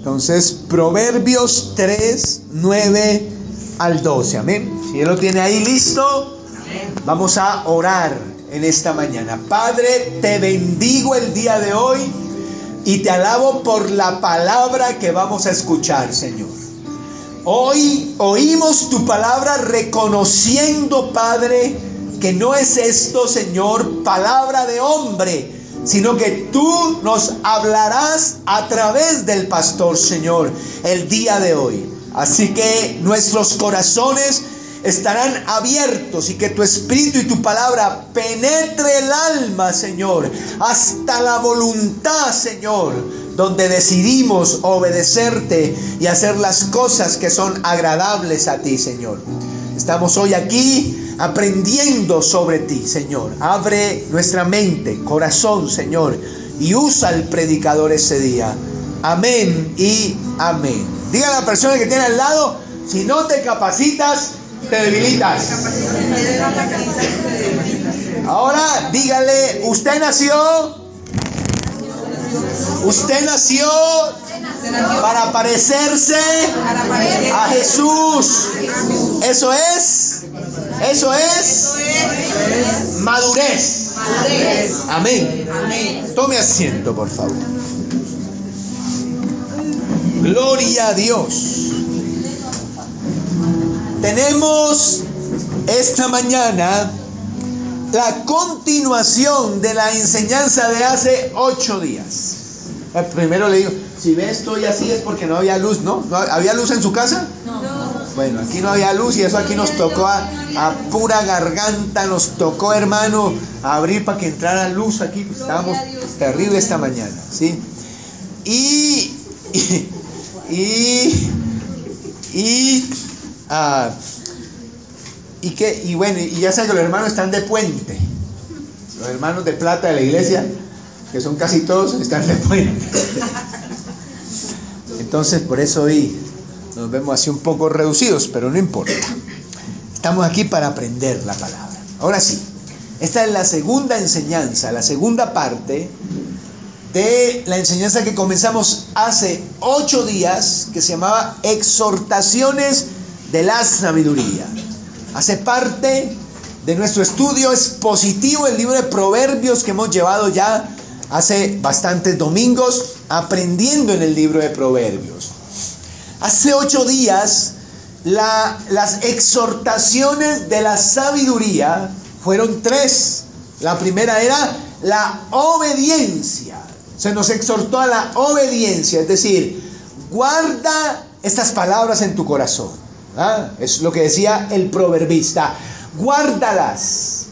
Entonces, Proverbios 3, 9 al 12. Amén. Si Él lo tiene ahí listo, vamos a orar en esta mañana. Padre, te bendigo el día de hoy y te alabo por la palabra que vamos a escuchar, Señor. Hoy oímos tu palabra reconociendo, Padre, que no es esto, Señor, palabra de hombre, sino que tú nos hablarás a través del pastor, Señor, el día de hoy. Así que nuestros corazones estarán abiertos y que tu espíritu y tu palabra penetre el alma, Señor, hasta la voluntad, Señor, donde decidimos obedecerte y hacer las cosas que son agradables a ti, Señor. Estamos hoy aquí aprendiendo sobre ti, Señor. Abre nuestra mente, corazón, Señor, y usa al predicador ese día. Amén y amén. Diga a la persona que tiene al lado: si no te capacitas, te debilitas. Ahora dígale: usted nació para parecerse a Jesús. Eso es madurez. Amén. Tome asiento, por favor. Gloria a Dios. Tenemos esta mañana la continuación de la enseñanza de hace 8 días. Primero le digo, si ve estoy así es porque no había luz, ¿no? ¿Había luz en su casa? No. Bueno, aquí no había luz y eso aquí nos tocó a pura garganta, nos tocó, hermano, abrir para que entrara luz aquí. Pues estábamos terrible esta mañana, ¿sí? Y ya saben que los hermanos están de puente. Los hermanos de plata de la iglesia, que son casi todos, están de puente. Entonces, por eso hoy nos vemos así un poco reducidos, pero no importa. Estamos aquí para aprender la palabra. Ahora sí, esta es la segunda enseñanza, la segunda parte de la enseñanza que comenzamos hace 8 días, que se llamaba Exhortaciones de la Sabiduría. Hace parte de nuestro estudio expositivo el libro de Proverbios que hemos llevado ya hace bastantes domingos aprendiendo en el libro de Proverbios. Hace 8 días las exhortaciones de la sabiduría fueron 3. La primera era la obediencia. Se nos exhortó a la obediencia, es decir, guarda estas palabras en tu corazón. Es lo que decía el proverbista: guárdalas,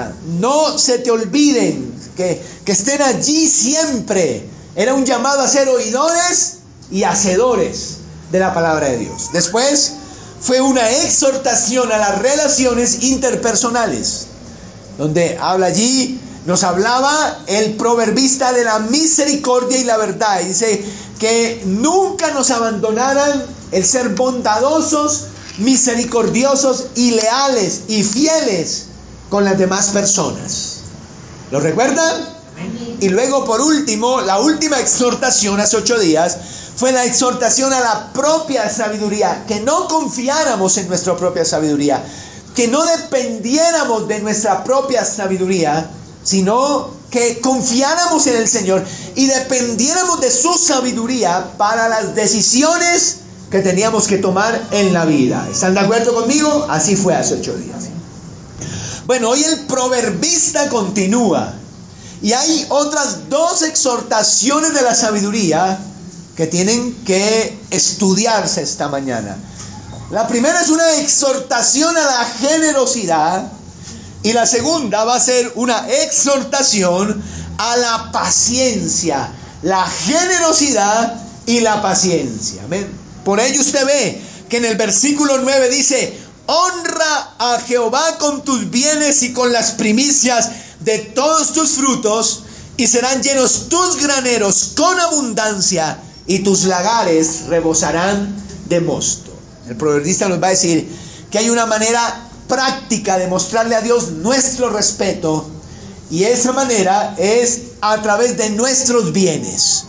no se te olviden, que estén allí siempre. Era un llamado a ser oidores y hacedores de la palabra de Dios. Después fue una exhortación a las relaciones interpersonales, donde nos hablaba el proverbista de la misericordia y la verdad. Y dice que nunca nos abandonaran el ser bondadosos, misericordiosos y leales y fieles con las demás personas. ¿Lo recuerdan? Y luego, por último, la última exhortación hace 8 días fue la exhortación a la propia sabiduría, que no confiáramos en nuestra propia sabiduría, que no dependiéramos de nuestra propia sabiduría, sino que confiáramos en el Señor y dependiéramos de su sabiduría para las decisiones que teníamos que tomar en la vida. ¿Están de acuerdo conmigo? Así fue hace 8 días. Bueno, hoy el proverbista continúa y hay otras 2 exhortaciones de la sabiduría que tienen que estudiarse esta mañana. La primera es una exhortación a la generosidad y la segunda va a ser una exhortación a la paciencia, la generosidad y la paciencia. ¿Ven? Por ello usted ve que en el versículo 9 dice: honra a Jehová con tus bienes y con las primicias de todos tus frutos, y serán llenos tus graneros con abundancia, y tus lagares rebosarán de mosto. El proverbista nos va a decir que hay una manera práctica de mostrarle a Dios nuestro respeto, y esa manera es a través de nuestros bienes.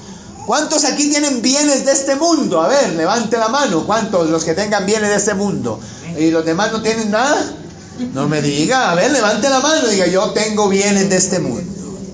¿Cuántos aquí tienen bienes de este mundo? A ver, levante la mano. ¿Cuántos los que tengan bienes de este mundo? ¿Y los demás no tienen nada? No me diga. A ver, levante la mano y diga, yo tengo bienes de este mundo.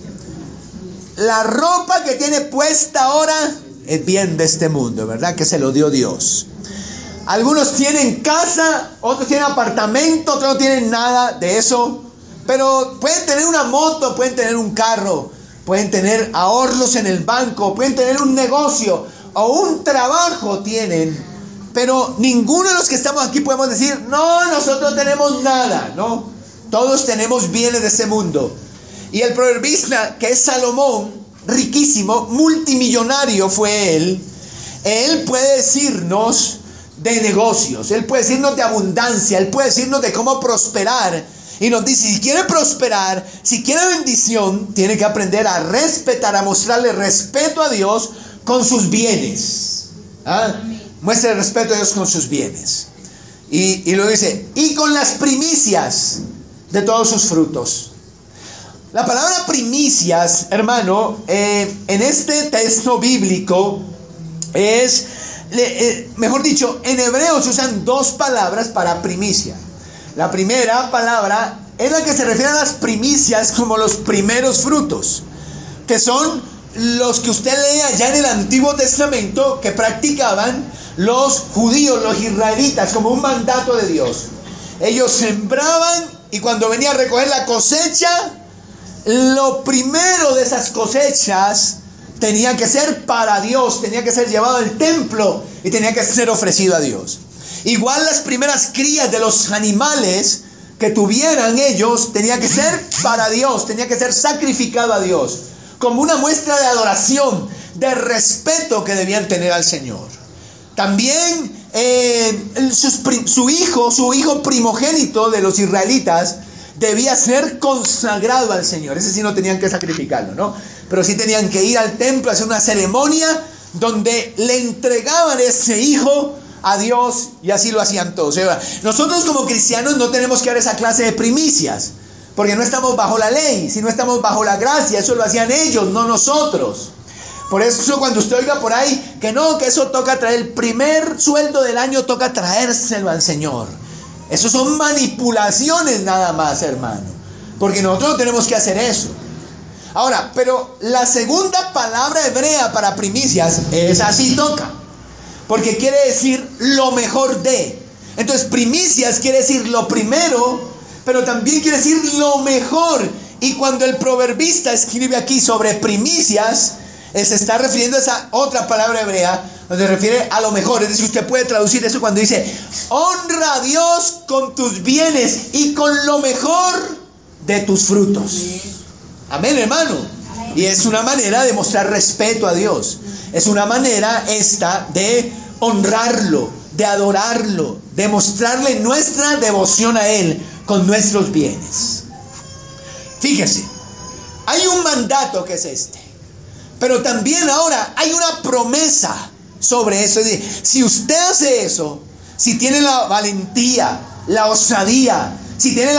La ropa que tiene puesta ahora es bien de este mundo, ¿verdad? Que se lo dio Dios. Algunos tienen casa, otros tienen apartamento, otros no tienen nada de eso. Pero pueden tener una moto, pueden tener un carro, pueden tener ahorros en el banco, pueden tener un negocio o un trabajo tienen. Pero ninguno de los que estamos aquí podemos decir, no, nosotros tenemos nada, ¿no? Todos tenemos bienes de este mundo. Y el proverbista, que es Salomón, riquísimo, multimillonario fue él puede decirnos de negocios, él puede decirnos de abundancia, él puede decirnos de cómo prosperar. Y nos dice, si quiere prosperar, si quiere bendición, tiene que aprender a respetar, a mostrarle respeto a Dios con sus bienes. Muestre el respeto a Dios con sus bienes. Y lo dice, y con las primicias de todos sus frutos. La palabra primicias, hermano, en este texto bíblico es, mejor dicho, en hebreo se usan dos palabras para primicia. La primera palabra es la que se refiere a las primicias como los primeros frutos, que son los que usted lee allá en el Antiguo Testamento que practicaban los judíos, los israelitas, como un mandato de Dios. Ellos sembraban y cuando venía a recoger la cosecha, lo primero de esas cosechas tenía que ser para Dios, tenía que ser llevado al templo y tenía que ser ofrecido a Dios. Igual las primeras crías de los animales que tuvieran ellos tenía que ser para Dios, tenía que ser sacrificado a Dios, como una muestra de adoración, de respeto que debían tener al Señor. También su hijo primogénito de los israelitas debía ser consagrado al Señor. Ese sí no tenían que sacrificarlo, ¿no? Pero sí tenían que ir al templo a hacer una ceremonia donde le entregaban ese hijo a Dios, y así lo hacían todos. Nosotros como cristianos no tenemos que dar esa clase de primicias, porque no estamos bajo la ley, si no estamos bajo la gracia. Eso lo hacían ellos, no nosotros. Por eso cuando usted oiga por ahí que no, que eso toca traer el primer sueldo del año, toca traérselo al Señor. Eso son manipulaciones nada más, hermano, porque nosotros no tenemos que hacer eso. Ahora, pero la segunda palabra hebrea para primicias es así toca, porque quiere decir lo mejor de. Entonces primicias quiere decir lo primero, pero también quiere decir lo mejor. Y cuando el proverbista escribe aquí sobre primicias, se está refiriendo a esa otra palabra hebrea, donde se refiere a lo mejor. Es decir, usted puede traducir eso cuando dice, honra a Dios con tus bienes y con lo mejor de tus frutos. Amén, hermano. Y es una manera de mostrar respeto a Dios. Es una manera esta de honrarlo, de adorarlo, de mostrarle nuestra devoción a Él con nuestros bienes. Fíjese, hay un mandato que es este, pero también ahora hay una promesa sobre eso. Es decir, si usted hace eso, si tiene la valentía, la osadía, si tiene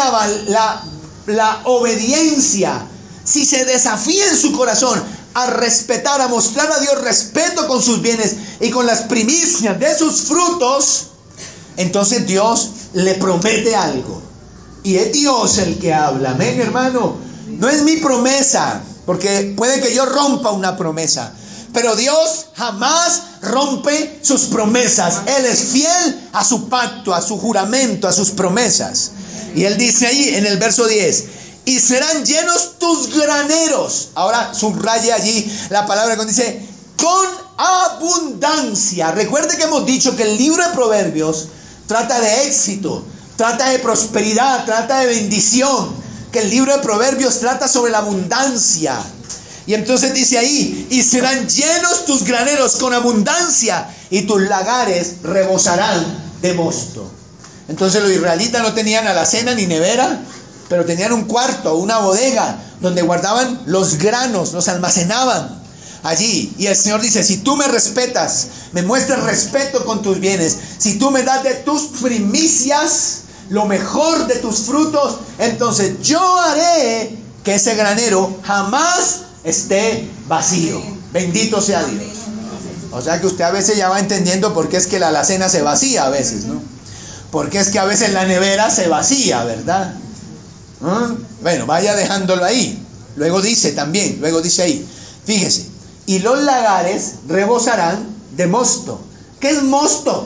la obediencia, si se desafía en su corazón a respetar, a mostrar a Dios respeto con sus bienes y con las primicias de sus frutos, entonces Dios le promete algo. Y es Dios el que habla. Amén, hermano. No es mi promesa, porque puede que yo rompa una promesa, pero Dios jamás rompe sus promesas. Él es fiel a su pacto, a su juramento, a sus promesas. Y Él dice ahí en el verso 10, y serán llenos tus graneros. Ahora subraya allí la palabra cuando dice con abundancia. Recuerde que hemos dicho que el libro de Proverbios trata de éxito, trata de prosperidad, trata de bendición. Que el libro de Proverbios trata sobre la abundancia. Y entonces dice ahí, y serán llenos tus graneros con abundancia, y tus lagares rebosarán de mosto. Entonces los israelitas no tenían alacena ni nevera, pero tenían un cuarto, una bodega, donde guardaban los granos, los almacenaban allí. Y el Señor dice, si tú me respetas, me muestras respeto con tus bienes, si tú me das de tus primicias, lo mejor de tus frutos, entonces yo haré que ese granero jamás esté vacío. Bendito sea Dios. O sea que usted a veces ya va entendiendo por qué es que la alacena se vacía a veces, ¿no? Porque es que a veces la nevera se vacía, ¿verdad? Bueno, vaya dejándolo ahí. Luego dice ahí, fíjese, y los lagares rebosarán de mosto. ¿Qué es mosto?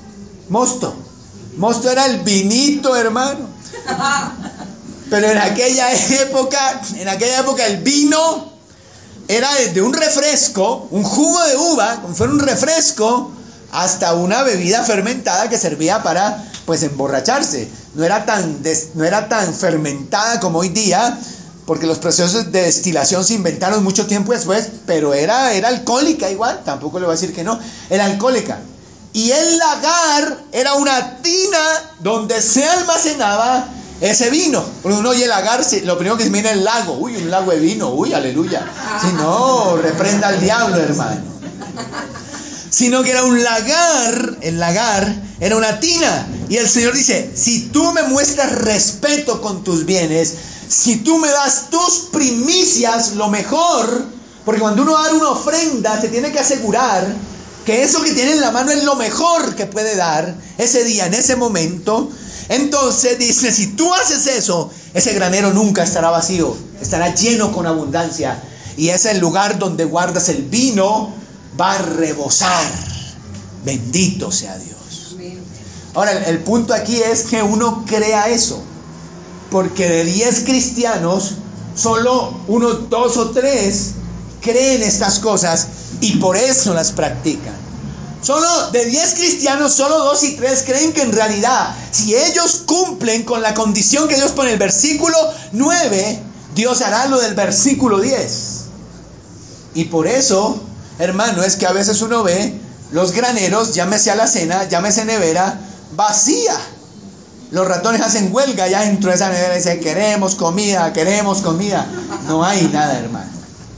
Mosto era el vinito, hermano. Pero en aquella época el vino era desde un refresco, un jugo de uva, como fuera un refresco, hasta una bebida fermentada que servía para, pues, emborracharse. No era tan fermentada como hoy día, porque los procesos de destilación se inventaron mucho tiempo después, pero era alcohólica igual, tampoco le voy a decir que no, era alcohólica. Y el lagar era una tina donde se almacenaba ese vino. Porque uno oye lagar, lo primero que se mira es el lago. Uy, un lago de vino, uy, aleluya. Si no, reprenda al diablo, hermano. Sino que era un lagar, el lagar era una tina. Y el Señor dice, si tú me muestras respeto con tus bienes, si tú me das tus primicias, lo mejor, porque cuando uno da una ofrenda, se tiene que asegurar que eso que tiene en la mano es lo mejor que puede dar ese día, en ese momento. Entonces dice, si tú haces eso, ese granero nunca estará vacío, estará lleno con abundancia. Y es el lugar donde guardas el vino, va a rebosar. Bendito sea Dios. Ahora, el punto aquí es que uno crea eso. Porque de 10 cristianos, solo unos 2 o 3 creen estas cosas y por eso las practican. Solo de 10 cristianos, solo 2 y 3 creen que en realidad, si ellos cumplen con la condición que Dios pone en el versículo 9, Dios hará lo del versículo 10. Y por eso, hermano, es que a veces uno ve los graneros, llámese alacena, llámese nevera, vacía. Los ratones hacen huelga ya dentro de esa nevera y dicen, queremos comida. No hay nada, hermano.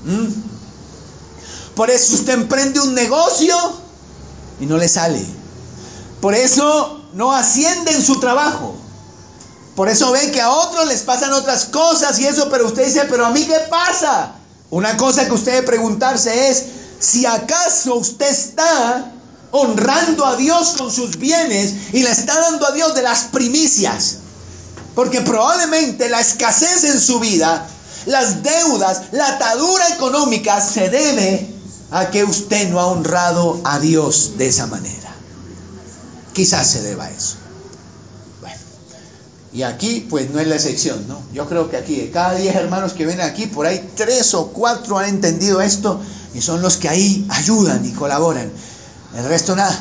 Por eso usted emprende un negocio y no le sale. Por eso no asciende en su trabajo. Por eso ve que a otros les pasan otras cosas y eso, pero usted dice, pero a mí ¿qué pasa? Una cosa que usted debe preguntarse es, si acaso usted está honrando a Dios con sus bienes y le está dando a Dios de las primicias. Porque probablemente la escasez en su vida, las deudas, la atadura económica se debe a que usted no ha honrado a Dios de esa manera. Quizás se deba a eso. Bueno, y aquí pues no es la excepción, ¿no? Yo creo que aquí de cada 10 hermanos que vienen aquí, por ahí 3 o 4 han entendido esto y son los que ahí ayudan y colaboran. El resto nada.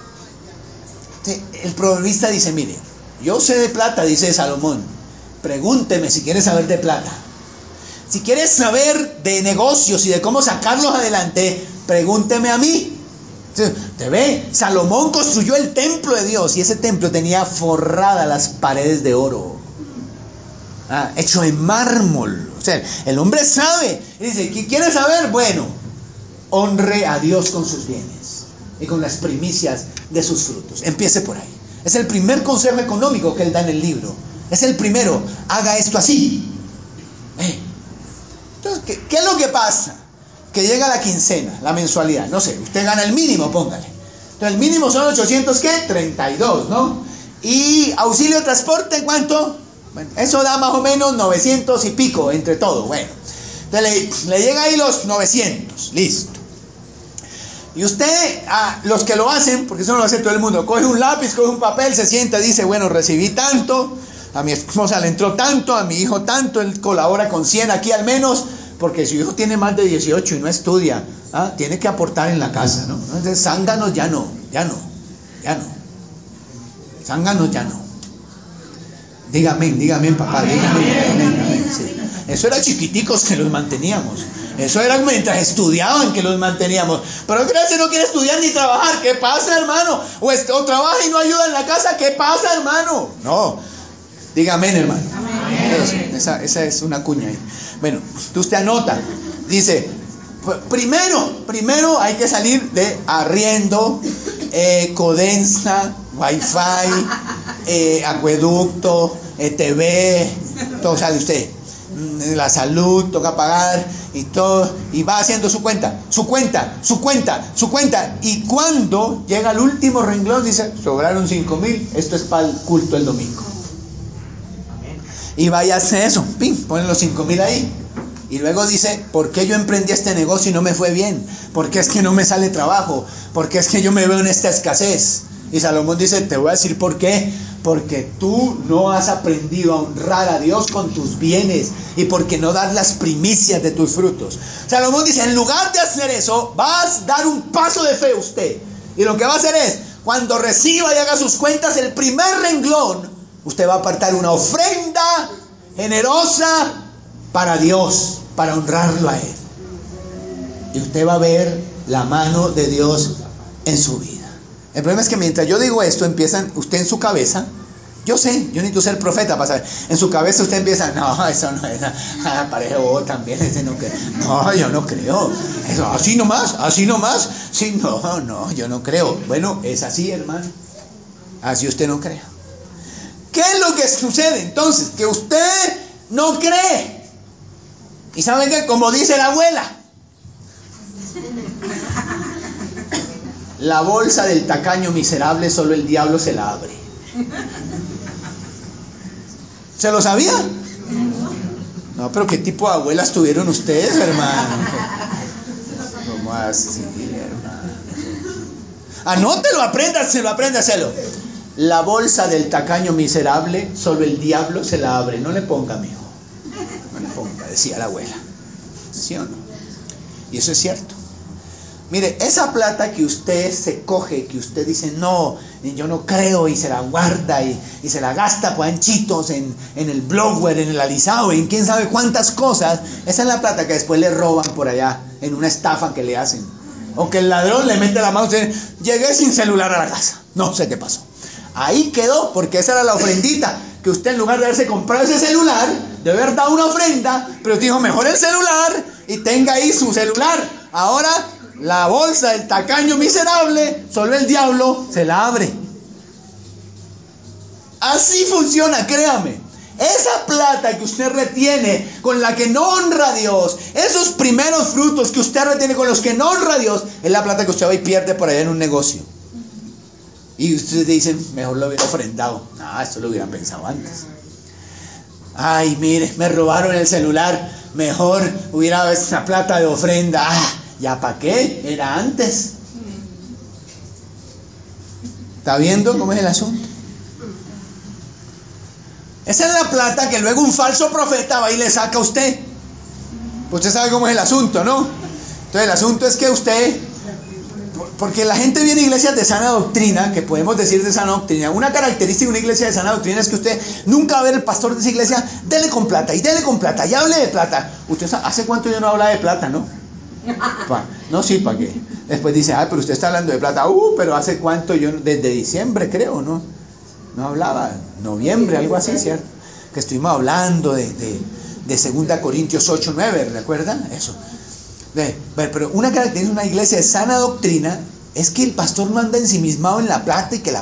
El proverbista dice, mire, yo sé de plata, dice Salomón, pregúnteme si quieres saber de plata. Si quieres saber de negocios y de cómo sacarlos adelante, pregúnteme a mí. ¿Te ve? Salomón construyó el templo de Dios y ese templo tenía forradas las paredes de oro, hecho en mármol. O sea, el hombre sabe. Y dice, ¿qué quiere saber? Bueno, honre a Dios con sus bienes y con las primicias de sus frutos. Empiece por ahí. Es el primer consejo económico que él da en el libro. Es el primero. Haga esto así. Entonces, ¿qué es lo que pasa? Que llega la quincena, la mensualidad. No sé, usted gana el mínimo, póngale. Entonces, el mínimo son 800, ¿qué? 32, ¿no? Y auxilio de transporte, ¿cuánto? Bueno, eso da más o menos 900 y pico entre todo. Bueno, entonces le llega ahí los 900. Listo. Y usted, los que lo hacen, porque eso no lo hace todo el mundo, coge un lápiz, coge un papel, se sienta y dice, bueno, recibí tanto, a mi esposa le entró tanto, a mi hijo tanto, él colabora con 100 aquí al menos, porque si su hijo tiene más de 18 y no estudia, tiene que aportar en la casa, ¿no? Entonces, zánganos ya no. Zánganos ya no. Dígame, papá, dígame. Sí. Eso era chiquiticos que los manteníamos. Eso era mientras estudiaban que los manteníamos. Pero gracias, no quiere estudiar ni trabajar. ¿Qué pasa, hermano? O trabaja y no ayuda en la casa. ¿Qué pasa, hermano? No. Dígame, hermano. Esa es una cuña ahí. Bueno, usted anota. Dice, primero hay que salir de arriendo, codensa, wifi, acueducto, TV, todo sabe usted. la salud, toca pagar y todo, y va haciendo su cuenta, y cuando llega al último renglón dice, sobraron 5,000, esto es para el culto el domingo. Y vaya a hacer eso, pim, ponen los 5,000 ahí. Y luego dice, ¿por qué yo emprendí este negocio y no me fue bien? ¿Por qué es que no me sale trabajo? ¿Por qué es que yo me veo en esta escasez? Y Salomón dice, te voy a decir por qué. Porque tú no has aprendido a honrar a Dios con tus bienes y porque no das las primicias de tus frutos. Salomón dice, en lugar de hacer eso, vas a dar un paso de fe usted. Y lo que va a hacer es, cuando reciba y haga sus cuentas, el primer renglón, usted va a apartar una ofrenda generosa para Dios, para honrarlo a Él. Y usted va a ver la mano de Dios en su vida. El problema es que mientras yo digo esto, empiezan usted en su cabeza, yo sé, yo necesito ser profeta para saber, en su cabeza usted empieza, no, eso no es, pareja vos también, ese no creo, no, yo no creo, eso, así nomás, sí, no, yo no creo. Bueno, es así, hermano, así usted no crea. ¿Qué es lo que sucede entonces? Que usted no cree. ¿Y saben qué? Como dice la abuela, la bolsa del tacaño miserable solo el diablo se la abre. ¿Se lo sabía? No, pero ¿qué tipo de abuelas tuvieron ustedes, hermano? ¿Cómo así, hermano? Anótelo, apréndaselo. La bolsa del tacaño miserable solo el diablo se la abre. No le ponga, mijo. No le ponga, decía la abuela. ¿Sí o no? Y eso es cierto. Mire, esa plata que usted se coge, que usted dice, no, yo no creo, y se la guarda y se la gasta pues, en chitos, en el blower, en el alisado, en quién sabe cuántas cosas, esa es la plata que después le roban por allá, en una estafa que le hacen. O que el ladrón le mete la mano y dice, llegué sin celular a la casa, no sé qué pasó. Ahí quedó, porque esa era la ofrendita, que usted en lugar de haberse comprado ese celular, debe haber dado una ofrenda, pero dijo, mejor el celular, y tenga ahí su celular. Ahora, la bolsa del tacaño miserable, solo el diablo se la abre. Así funciona, créame. Esa plata que usted retiene, con la que no honra a Dios, esos primeros frutos que usted retiene con los que no honra a Dios, es la plata que usted va y pierde por allá en un negocio. Y ustedes dicen, mejor lo hubiera ofrendado. Esto lo hubiera pensado antes. Ay, mire, me robaron el celular, mejor hubiera dado esa plata de ofrenda. ¿Ya para qué? Era antes. ¿Está viendo cómo es el asunto? Esa es la plata que luego un falso profeta va y le saca a usted. Usted sabe cómo es el asunto, ¿no? Entonces el asunto es que usted, porque la gente viene a iglesias de sana doctrina, que podemos decir de sana doctrina. Una característica de una iglesia de sana doctrina es que usted nunca va a ver el pastor de esa iglesia, dele con plata, y hable de plata. Usted sabe, ¿hace cuánto yo no habla de plata, no? No, sí, ¿para qué? Después dice, pero usted está hablando de plata. Pero ¿hace cuánto yo? Desde diciembre, creo, ¿no? No hablaba, noviembre, algo así, ¿cierto? Que estuvimos hablando de 2 Corintios 8:9, ¿recuerdan? Eso. Pero una característica de una iglesia de sana doctrina es que el pastor no anda ensimismado en la plata, y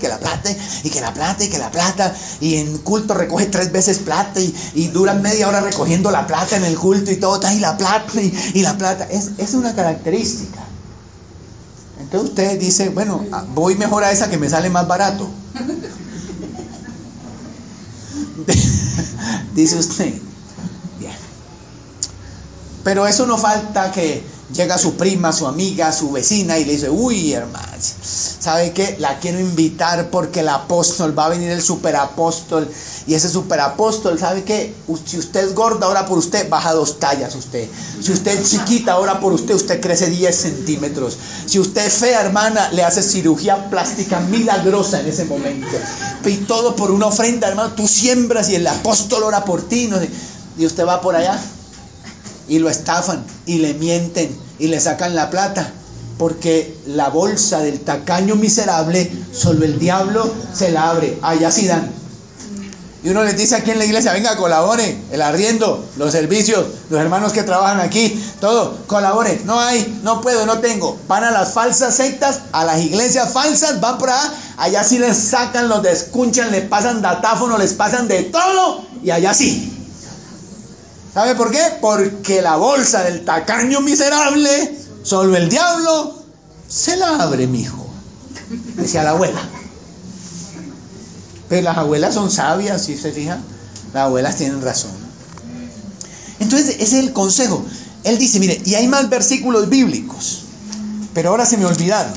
en culto recoge 3 veces plata, y duran media hora recogiendo la plata en el culto y todo, y la plata, es una característica. Entonces usted dice, bueno, voy mejor a esa que me sale más barato. Dice usted, bien. Pero eso no falta que llega su prima, su amiga, su vecina y le dice, uy, hermano, ¿sabe qué? La quiero invitar porque el apóstol, va a venir el superapóstol, y ese superapóstol, ¿sabe qué? Si usted es gorda, ora por usted, baja 2 tallas usted. Si usted es chiquita, ora por usted crece 10 centímetros. Si usted es fea, hermana, le hace cirugía plástica milagrosa en ese momento. Y todo por una ofrenda, hermano. Tú siembras y el apóstol ora por ti, ¿no? Y usted va por allá y lo estafan y le mienten y le sacan la plata, porque la bolsa del tacaño miserable solo el diablo se la abre. Allá sí dan. Y uno les dice aquí en la iglesia, venga, colabore, el arriendo, los servicios, los hermanos que trabajan aquí, todo, colabore. No hay, no puedo, no tengo. Van a las falsas sectas, a las iglesias falsas, van por allá sí les sacan, los descunchan, les pasan datáfono, les pasan de todo, y allá sí. ¿Sabe por qué? Porque la bolsa del tacaño miserable, solo el diablo se la abre, mijo. Decía la abuela. Pero las abuelas son sabias, si se fijan. Las abuelas tienen razón. Entonces, ese es el consejo. Él dice, mire, y hay más versículos bíblicos, pero ahora se me olvidaron.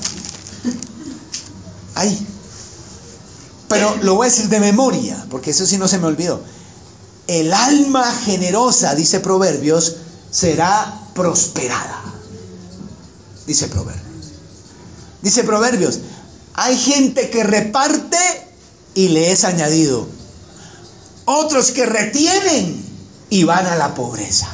Ay, pero lo voy a decir de memoria, porque eso sí no se me olvidó. El alma generosa, dice Proverbios, será prosperada. Dice Proverbios. Dice Proverbios, hay gente que reparte y le es añadido. Otros que retienen y van a la pobreza.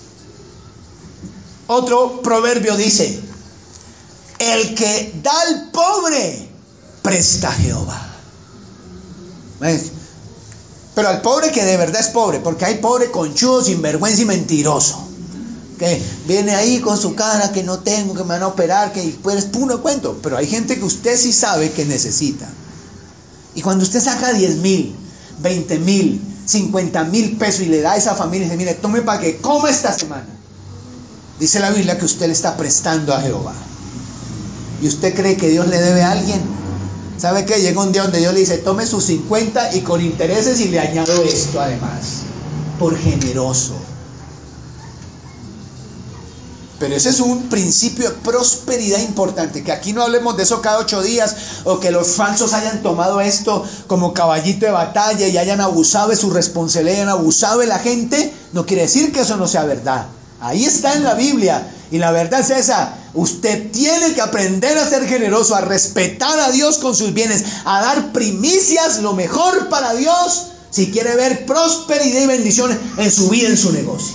Otro proverbio dice, el que da al pobre, presta a Jehová. ¿Ves? Pero al pobre que de verdad es pobre, porque hay pobre conchudo, sinvergüenza y mentiroso, que viene ahí con su cara, que no tengo, que me van a operar, que pues es puro cuento. Pero hay gente que usted sí sabe que necesita. Y cuando usted saca 10,000, 20,000, 50,000 pesos y le da a esa familia y dice, mire, tome para que coma esta semana, dice la Biblia que usted le está prestando a Jehová. ¿Y usted cree que Dios le debe a alguien? ¿Sabe qué? Llega un día donde Dios le dice, tome sus 50 y con intereses y le añado esto además, por generoso. Pero ese es un principio de prosperidad importante, que aquí no hablemos de eso cada 8 días, o que los falsos hayan tomado esto como caballito de batalla y hayan abusado de su responsabilidad, hayan abusado de la gente. No quiere decir que eso no sea verdad. Ahí está en la Biblia, y la verdad es esa. Usted tiene que aprender a ser generoso, a respetar a Dios con sus bienes, a dar primicias, lo mejor para Dios, si quiere ver prosperidad y bendición en su vida, en su negocio.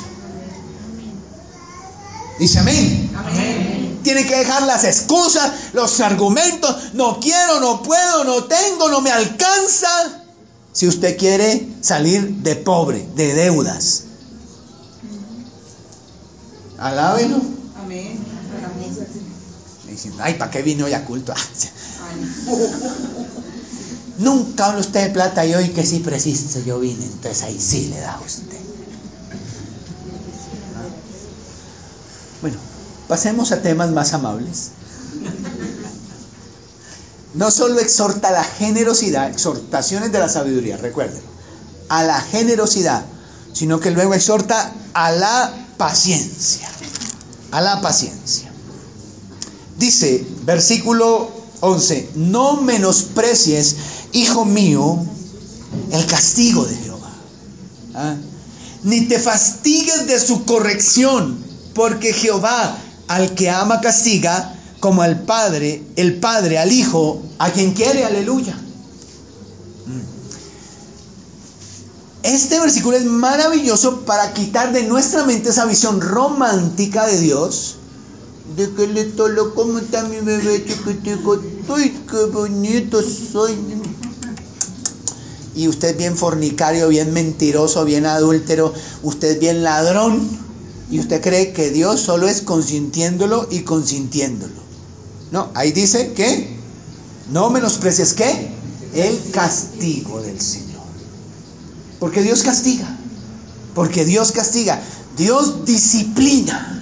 Dice amén. Amén. Tiene que dejar las excusas, los argumentos, no quiero, no puedo, no tengo, no me alcanza, si usted quiere salir de pobre, de deudas. Alábelo. Amén. Diciendo, ay, ¿para qué vino hoy a culto? Nunca habla usted de plata y hoy que sí preciso yo vine, entonces ahí sí le da a usted. Bueno, pasemos a temas más amables. No solo exhorta a la generosidad, exhortaciones de la sabiduría, recuerden, a la generosidad, sino que luego exhorta a la paciencia. A la paciencia. Dice, versículo 11, no menosprecies, hijo mío, el castigo de Jehová. Ni te fastigues de su corrección, porque Jehová al que ama castiga, como al padre, el padre al hijo, a quien quiere, aleluya. Este versículo es maravilloso para quitar de nuestra mente esa visión romántica de Dios, de que le tolo como está mi bebé chiquitico, uy, qué bonito soy. Y usted es bien fornicario, bien mentiroso, bien adúltero, usted es bien ladrón, y usted cree que Dios solo es consintiéndolo y consintiéndolo. No, ahí dice que no menosprecies, ¿qué? El castigo del Señor. Porque Dios castiga. Porque Dios castiga. Dios disciplina.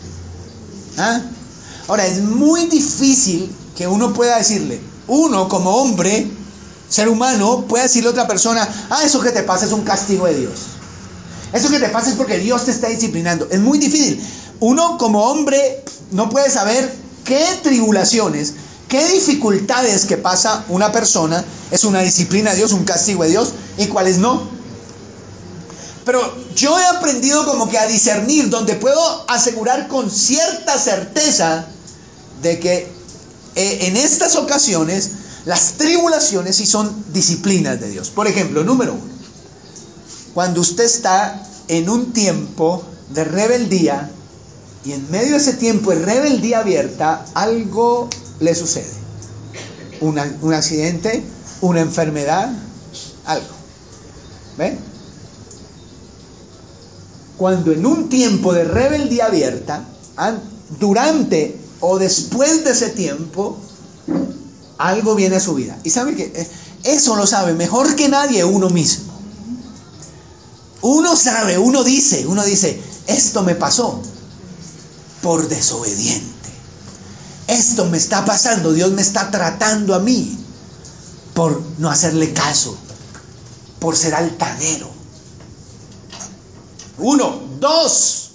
Ahora, es muy difícil que uno pueda decirle, uno como hombre, ser humano, pueda decirle a otra persona, eso que te pasa es un castigo de Dios. Eso que te pasa es porque Dios te está disciplinando. Es muy difícil. Uno como hombre no puede saber qué tribulaciones, qué dificultades que pasa una persona es una disciplina de Dios, un castigo de Dios, y cuáles no. Pero yo he aprendido como que a discernir, donde puedo asegurar con cierta certeza de que en estas ocasiones las tribulaciones sí son disciplinas de Dios. Por ejemplo, número 1, cuando usted está en un tiempo de rebeldía y en medio de ese tiempo de rebeldía abierta, algo le sucede. Un accidente, una enfermedad, algo. ¿Ven? Cuando en un tiempo de rebeldía abierta, durante o después de ese tiempo, algo viene a su vida. Y sabe que eso lo sabe mejor que nadie uno mismo. Uno sabe, uno dice, esto me pasó por desobediente. Esto me está pasando, Dios me está tratando a mí por no hacerle caso, por ser altanero. Uno, dos.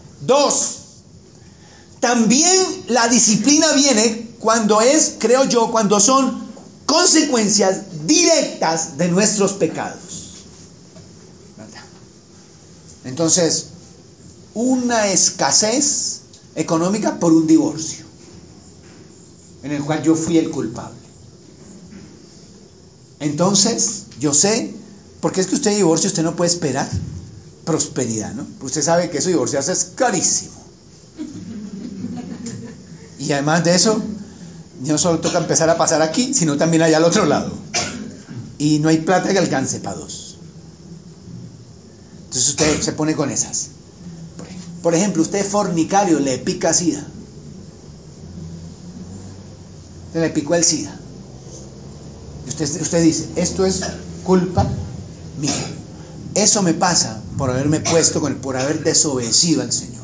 También la disciplina viene cuando creo yo, cuando son consecuencias directas de nuestros pecados. Entonces, una escasez económica por un divorcio, en el cual yo fui el culpable. Entonces, yo sé, porque es que usted divorcia, usted no puede esperar prosperidad, ¿no? Usted sabe que eso divorciarse es carísimo. Y además de eso, no solo toca empezar a pasar aquí, sino también allá al otro lado. Y no hay plata que alcance para dos. Entonces usted se pone con esas. Por ejemplo, usted es fornicario, le pica SIDA. Le picó el SIDA. Y usted dice, esto es culpa mía. Eso me pasa por haberme puesto por haber desobedecido al Señor.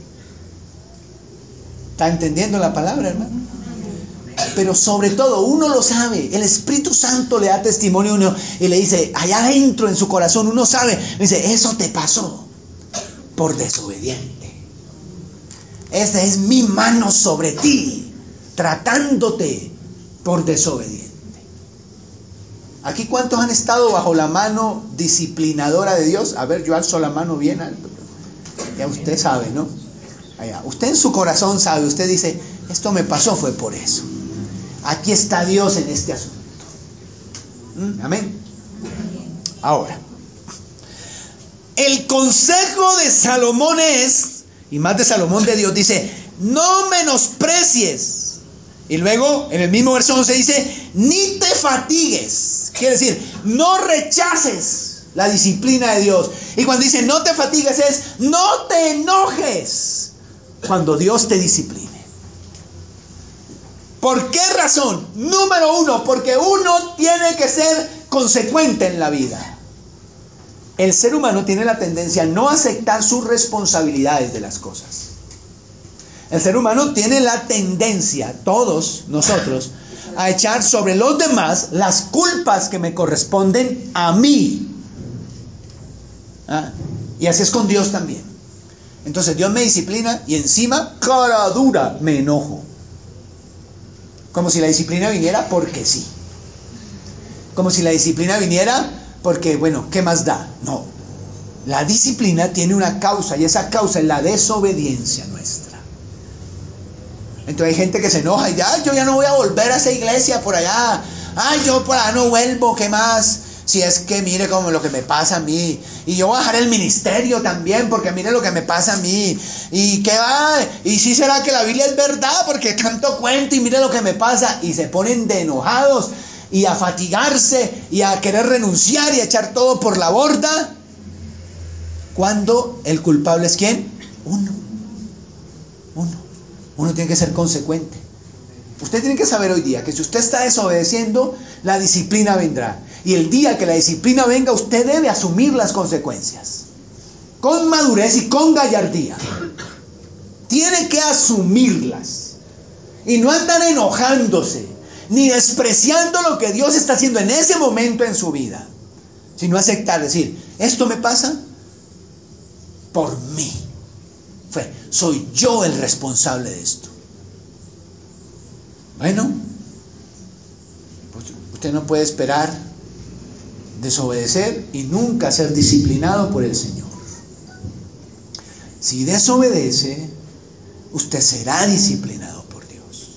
¿Está entendiendo la palabra, hermano? Pero sobre todo, uno lo sabe. El Espíritu Santo le da testimonio a uno y le dice, allá adentro en su corazón, uno sabe. Le dice, eso te pasó por desobediente. Esa es mi mano sobre ti, tratándote por desobediente. Aquí, ¿cuántos han estado bajo la mano disciplinadora de Dios? A ver, yo alzo la mano bien alto. Ya usted sabe, ¿no? Allá. Usted en su corazón sabe, usted dice, esto me pasó, fue por eso. Aquí está Dios en este asunto. Amén. Ahora, el consejo de Salomón es, y más de Salomón de Dios, dice, no menosprecies. Y luego, en el mismo verso 11 dice, ni te fatigues. Quiere decir, no rechaces la disciplina de Dios. Y cuando dice no te fatigues es, no te enojes cuando Dios te discipline. ¿Por qué razón? Número uno, porque uno tiene que ser consecuente en la vida. El ser humano tiene la tendencia a no aceptar sus responsabilidades de las cosas. El ser humano tiene la tendencia, todos nosotros, a echar sobre los demás las culpas que me corresponden a mí. Y así es con Dios también. Entonces Dios me disciplina y encima, cara dura, me enojo. Como si la disciplina viniera porque sí. Como si la disciplina viniera porque, bueno, ¿qué más da? No. La disciplina tiene una causa y esa causa es la desobediencia nuestra. Entonces hay gente que se enoja y ya, yo ya no voy a volver a esa iglesia por allá. Ay, yo por allá no vuelvo, ¿qué más? Si es que mire como lo que me pasa a mí. Y yo voy a dejar el ministerio también porque mire lo que me pasa a mí. ¿Y qué va? ¿Y si será que la Biblia es verdad? Porque tanto cuento y mire lo que me pasa. Y se ponen de enojados y a fatigarse y a querer renunciar y a echar todo por la borda. Cuando el culpable es ¿quién? Uno tiene que ser consecuente. Usted tiene que saber hoy día que si usted está desobedeciendo, la disciplina vendrá. Y el día que la disciplina venga, usted debe asumir las consecuencias. Con madurez y con gallardía. Tiene que asumirlas. Y no andar enojándose, ni despreciando lo que Dios está haciendo en ese momento en su vida. Sino aceptar, decir, esto me pasa por mí. Soy yo el responsable de esto. Bueno, pues usted no puede esperar desobedecer y nunca ser disciplinado por el Señor. Si desobedece, usted será disciplinado por Dios.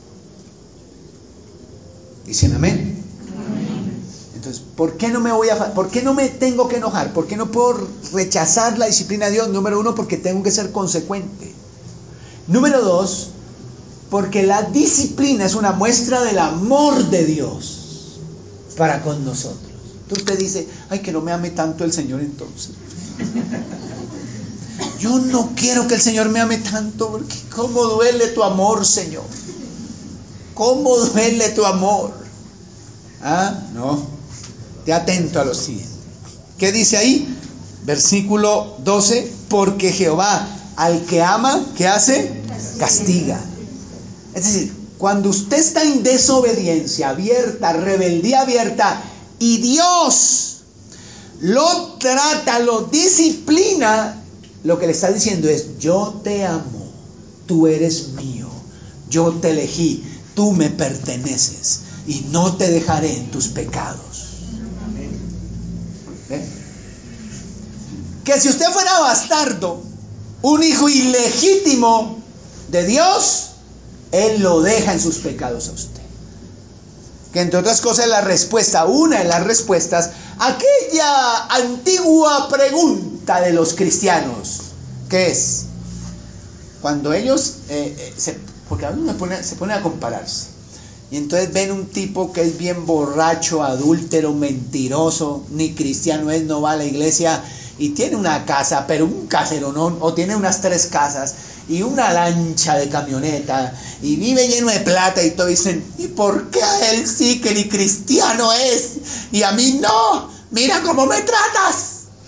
¿Dicen amén? Entonces, ¿por qué no me tengo que enojar? ¿Por qué no puedo rechazar la disciplina de Dios? Número uno, porque tengo que ser consecuente. Número dos, porque la disciplina es una muestra del amor de Dios para con nosotros. Entonces usted dice, ay, que no me ame tanto el Señor entonces. Yo no quiero que el Señor me ame tanto, porque cómo duele tu amor, Señor. Cómo duele tu amor. No. Esté atento a lo siguiente. ¿Qué dice ahí? Versículo 12, porque Jehová al que ama, ¿qué hace? Castiga. Es decir, cuando usted está en desobediencia abierta, rebeldía abierta, y Dios lo trata, lo disciplina, lo que le está diciendo es: yo te amo, tú eres mío, yo te elegí, tú me perteneces y no te dejaré en tus pecados. ¿Eh? Que si usted fuera bastardo, un hijo ilegítimo de Dios, Él lo deja en sus pecados a usted. Que entre otras cosas la respuesta, una de las respuestas, aquella antigua pregunta de los cristianos, que es, cuando ellos, porque a veces se pone a compararse, y entonces ven un tipo que es bien borracho, adúltero, mentiroso, ni cristiano es, no va a la iglesia, y tiene una casa, pero un caseronón, o tiene unas 3 casas, y una lancha de camioneta, y vive lleno de plata, y todos dicen: ¿y por qué a él sí que ni cristiano es, y a mí no? ¡Mira cómo me tratas!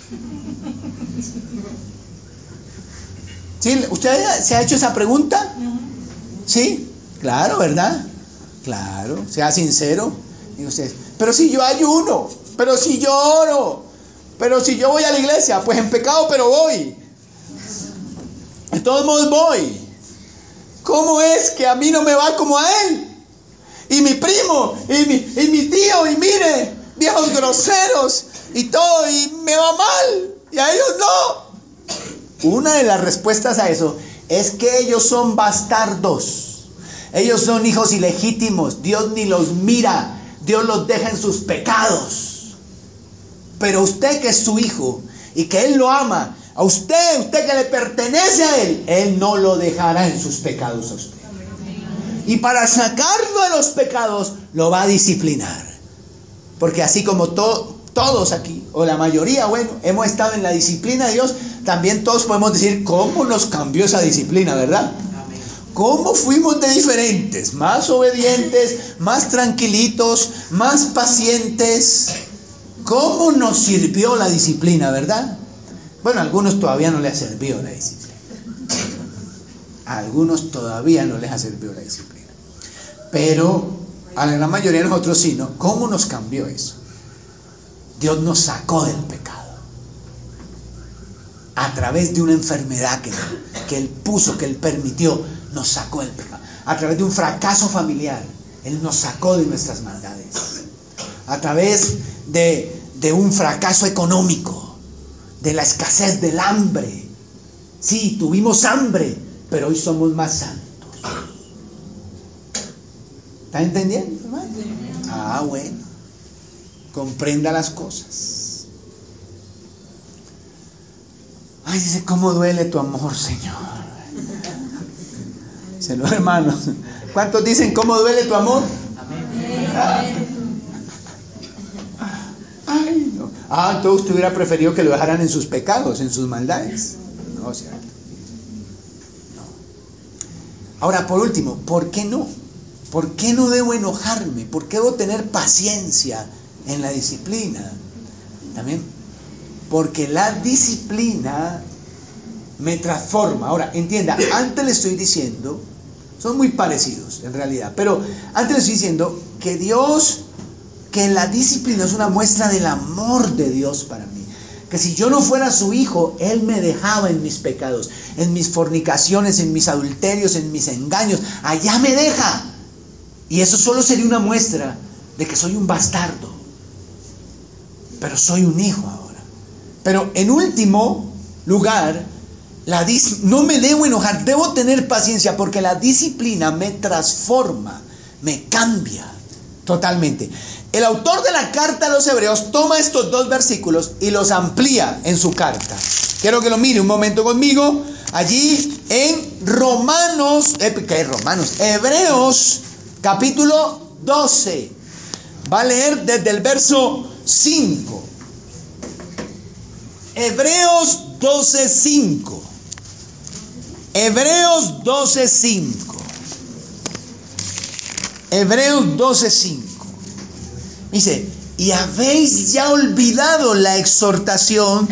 ¿Sí? ¿Usted se ha hecho esa pregunta? ¿Sí? Claro, ¿verdad? Claro, sea sincero. Digo usted: pero si yo ayuno, pero si yo oro, pero si yo voy a la iglesia, pues en pecado pero voy. De todos modos voy. ¿Cómo es que a mí no me va como a él? Y mi primo, y mi tío, y mire, viejos groseros, y todo, y me va mal, y a ellos no. Una de las respuestas a eso es que ellos son bastardos. Ellos son hijos ilegítimos. Dios ni los mira. Dios los deja en sus pecados. Pero usted que es su hijo y que Él lo ama, a usted que le pertenece a Él no lo dejará en sus pecados a usted. Y para sacarlo de los pecados, lo va a disciplinar. Porque así como todos aquí, o la mayoría, bueno, hemos estado en la disciplina de Dios, también todos podemos decir cómo nos cambió esa disciplina, ¿verdad? ¿Cómo fuimos de diferentes? Más obedientes, más tranquilitos, más pacientes. ¿Cómo nos sirvió la disciplina, verdad? Bueno, a algunos todavía no les ha servido la disciplina. A algunos todavía no les ha servido la disciplina. Pero a la gran mayoría de nosotros sí, ¿no? ¿Cómo nos cambió eso? Dios nos sacó del pecado. A través de una enfermedad que Él puso, que Él permitió, nos sacó del pecado. A través de un fracaso familiar, Él nos sacó de nuestras maldades. A través de un fracaso económico, de la escasez, del hambre. Sí, tuvimos hambre, pero hoy somos más santos. ¿Está entendiendo, hermano? Ah, bueno. Comprenda las cosas. Ay, dice: ¿cómo duele tu amor, Señor? Dice: los hermanos, ¿cuántos dicen cómo duele tu amor? Amén. Ay, no. Entonces usted hubiera preferido que lo dejaran en sus pecados, en sus maldades. No, ¿cierto? No. Ahora, por último, ¿por qué no? ¿Por qué no debo enojarme? ¿Por qué debo tener paciencia en la disciplina? También, porque la disciplina me transforma. Ahora, entienda, antes le estoy diciendo, son muy parecidos en realidad, pero antes le estoy diciendo que la disciplina es una muestra del amor de Dios para mí. Que si yo no fuera su hijo, Él me dejaba en mis pecados, en mis fornicaciones, en mis adulterios, en mis engaños. Allá me deja. Y eso solo sería una muestra de que soy un bastardo. Pero soy un hijo ahora. Pero en último lugar, no me debo enojar, debo tener paciencia, porque la disciplina me transforma, me cambia totalmente. El autor de la carta a los Hebreos toma estos 2 versículos y los amplía en su carta. Quiero que lo mire un momento conmigo. Allí en Hebreos capítulo 12. Va a leer desde el verso 5. Hebreos 12:5. Hebreos 12:5. Hebreos 12:5. Dice: y habéis ya olvidado la exhortación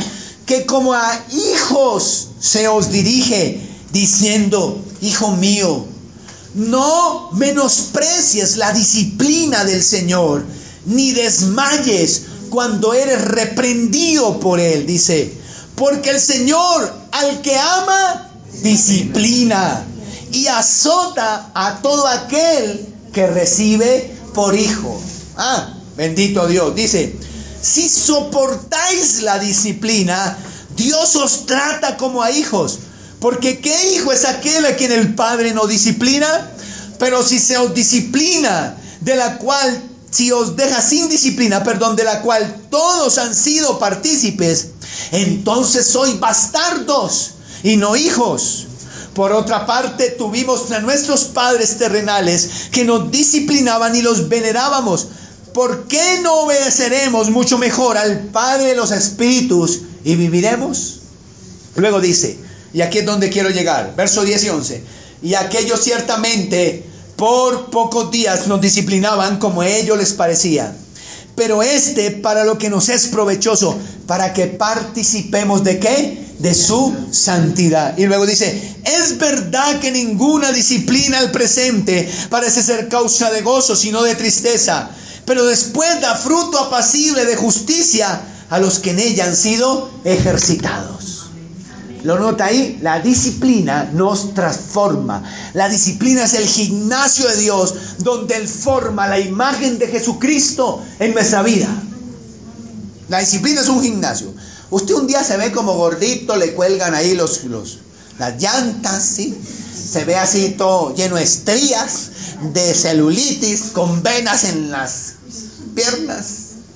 que como a hijos se os dirige, diciendo: hijo mío, no menosprecies la disciplina del Señor, ni desmayes cuando eres reprendido por Él. Dice: porque el Señor al que ama, disciplina y azota a todo aquel que recibe por hijo. Bendito Dios. Dice: si soportáis la disciplina, Dios os trata como a hijos. Porque ¿qué hijo es aquel a quien el Padre no disciplina? Pero si se os disciplina, si os deja sin disciplina, de la cual todos han sido partícipes, entonces sois bastardos y no hijos. Por otra parte, tuvimos a nuestros padres terrenales que nos disciplinaban y los venerábamos. ¿Por qué no obedeceremos mucho mejor al Padre de los Espíritus y viviremos? Luego dice, y aquí es donde quiero llegar, verso 10 y 11. Y aquellos ciertamente por pocos días nos disciplinaban como a ellos les parecía, pero para lo que nos es provechoso, para que participemos ¿de qué? De su santidad. Y luego dice: es verdad que ninguna disciplina al presente parece ser causa de gozo, sino de tristeza, pero después da fruto apacible de justicia a los que en ella han sido ejercitados. ¿Lo nota ahí? La disciplina nos transforma. La disciplina es el gimnasio de Dios, donde Él forma la imagen de Jesucristo en nuestra vida. La disciplina es un gimnasio. Usted un día se ve como gordito, le cuelgan ahí las llantas, ¿sí? Se ve así todo lleno de estrías, de celulitis, con venas en las piernas,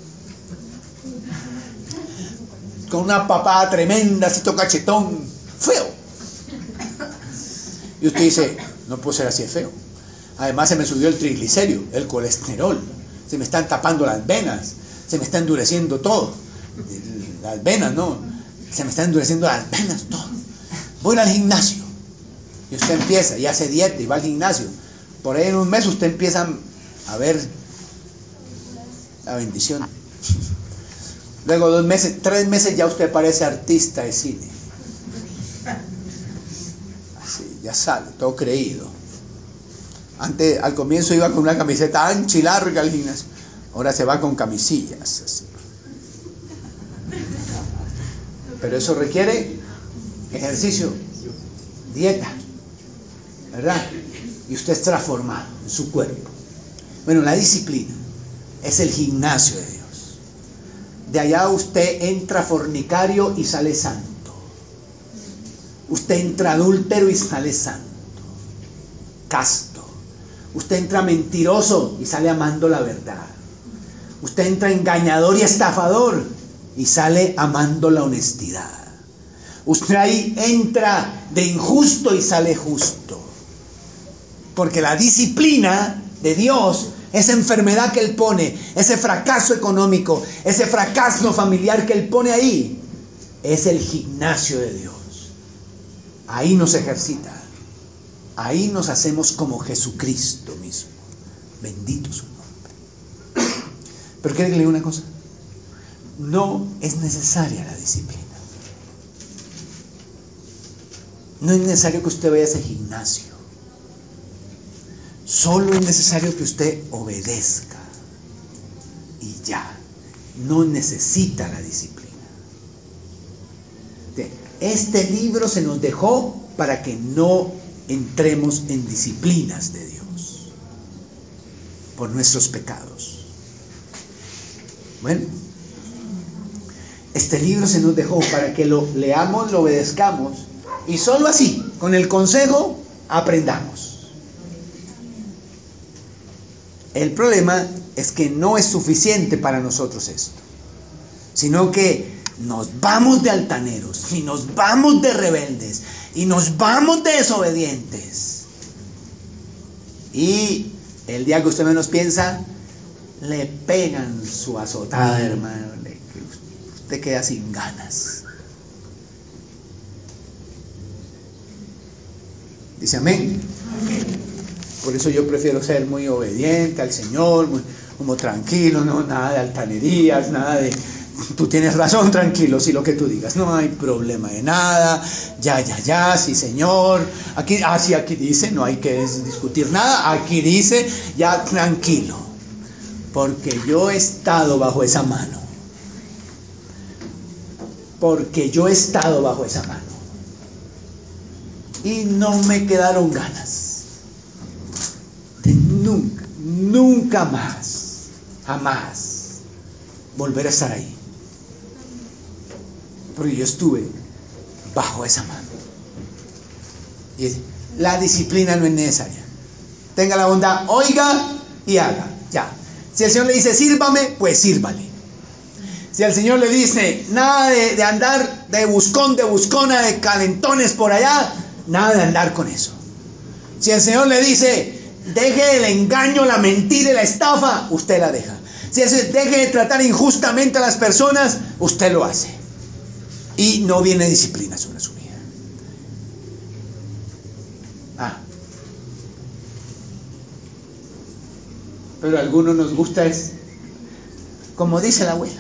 con una papada tremenda, así todo cachetón, feo. Y usted dice: no puedo ser así de feo. Además se me subió el triglicérido, el colesterol, se me están tapando las venas, se me está endureciendo todo. Las venas, no, se me están endureciendo las venas, todo. Voy al gimnasio. Y usted empieza y hace dieta y va al gimnasio. Por ahí en un mes usted empieza a ver la bendición. Luego 2 meses, 3 meses ya usted parece artista de cine. Así, ya sale, todo creído. Antes, al comienzo iba con una camiseta ancha y larga al gimnasio. Ahora se va con camisillas, así. Pero eso requiere ejercicio, dieta, ¿verdad? Y usted es transformado en su cuerpo. Bueno, la disciplina es el gimnasio de Dios. De allá usted entra fornicario y sale santo. Usted entra adúltero y sale santo, casto. Usted entra mentiroso y sale amando la verdad. Usted entra engañador y estafador y sale amando la honestidad. Usted ahí entra de injusto y sale justo. Porque la disciplina de Dios, esa enfermedad que Él pone, ese fracaso económico, ese fracaso familiar que Él pone ahí, es el gimnasio de Dios. Ahí nos ejercita. Ahí nos hacemos como Jesucristo mismo. Bendito su nombre. Pero quiero que le diga una cosa. No es necesaria la disciplina. No es necesario que usted vaya a ese gimnasio. Solo es necesario que usted obedezca. Y ya. No necesita la disciplina. Este libro se nos dejó para que no entremos en disciplinas de Dios por nuestros pecados. Bueno, este libro se nos dejó para que lo leamos, lo obedezcamos y solo así, con el consejo, aprendamos. El problema es que no es suficiente para nosotros esto, sino que nos vamos de altaneros y nos vamos de rebeldes y nos vamos de desobedientes. Y el día que usted menos piensa, le pegan su azotada, hermano, que usted queda sin ganas. Dice amén. Por eso yo prefiero ser muy obediente al Señor, como tranquilo, no, nada de altanerías, nada de, tú tienes razón, tranquilo, si lo que tú digas, no hay problema de nada, ya, sí señor, aquí, sí, aquí dice, no hay que discutir nada, aquí dice, ya tranquilo, porque yo he estado bajo esa mano, y no me quedaron ganas de nunca más, jamás volver a estar ahí, porque yo estuve bajo esa mano. Y la disciplina no es necesaria. Tenga la bondad, oiga y haga, ya. Si el Señor le dice sírvame, pues sírvale. Si el Señor le dice nada de andar de buscón, de buscona, de calentones por allá, nada de andar con eso. Si el Señor le dice deje el engaño, la mentira y la estafa, usted la deja. Si el Señor deje de tratar injustamente a las personas, usted lo hace. Y no viene disciplina sobre su vida. Pero a algunos nos gusta es, como dice la abuela.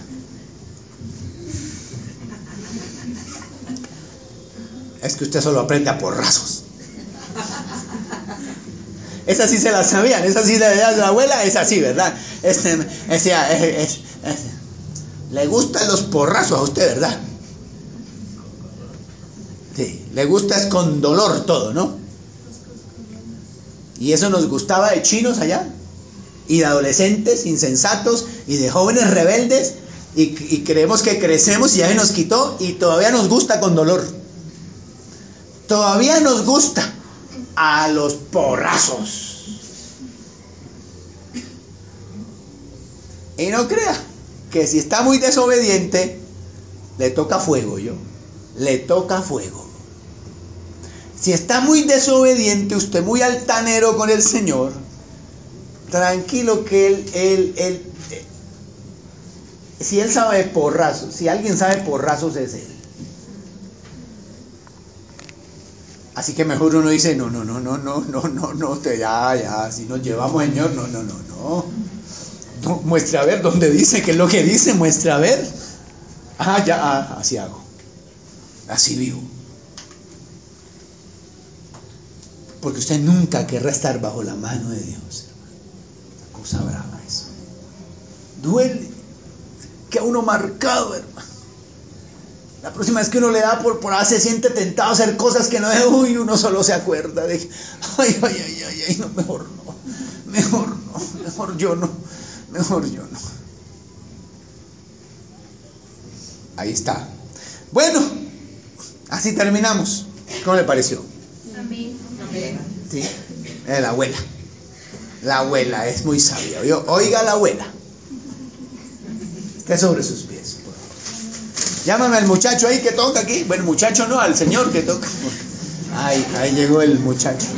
Es que usted solo aprende a porrazos. Esa sí se la sabían, esa sí de la abuela, es así, ¿verdad? Le gustan los porrazos a usted, ¿verdad? Sí, le gusta es con dolor todo, ¿no? Y eso nos gustaba de chinos allá, y de adolescentes insensatos, y de jóvenes rebeldes, y creemos que crecemos y ya se nos quitó, y todavía nos gusta con dolor. Todavía nos gusta a los porrazos. Y no crea que si está muy desobediente, le toca fuego, le toca fuego. Si está muy desobediente, usted muy altanero con el Señor, tranquilo que él si él sabe porrazos, si alguien sabe porrazos es él. Así que mejor uno dice, no, ya, si nos llevamos, Señor, no, muestre a ver dónde dice, qué es lo que dice, muestre a ver. Así hago, así vivo. Porque usted nunca querrá estar bajo la mano de Dios, hermano. Cosa brava eso. Duele, queda uno marcado, hermano. La próxima vez que uno le da por se siente tentado a hacer cosas que no es, uno solo se acuerda de, no, mejor yo no. Ahí está. Bueno, así terminamos. ¿Cómo le pareció? Amén. Sí, la abuela es muy sabia. Oiga la abuela. Esté sobre sus pies. Llámame al muchacho ahí que toca aquí. Bueno, muchacho no, al señor que toca. Ahí llegó el muchacho.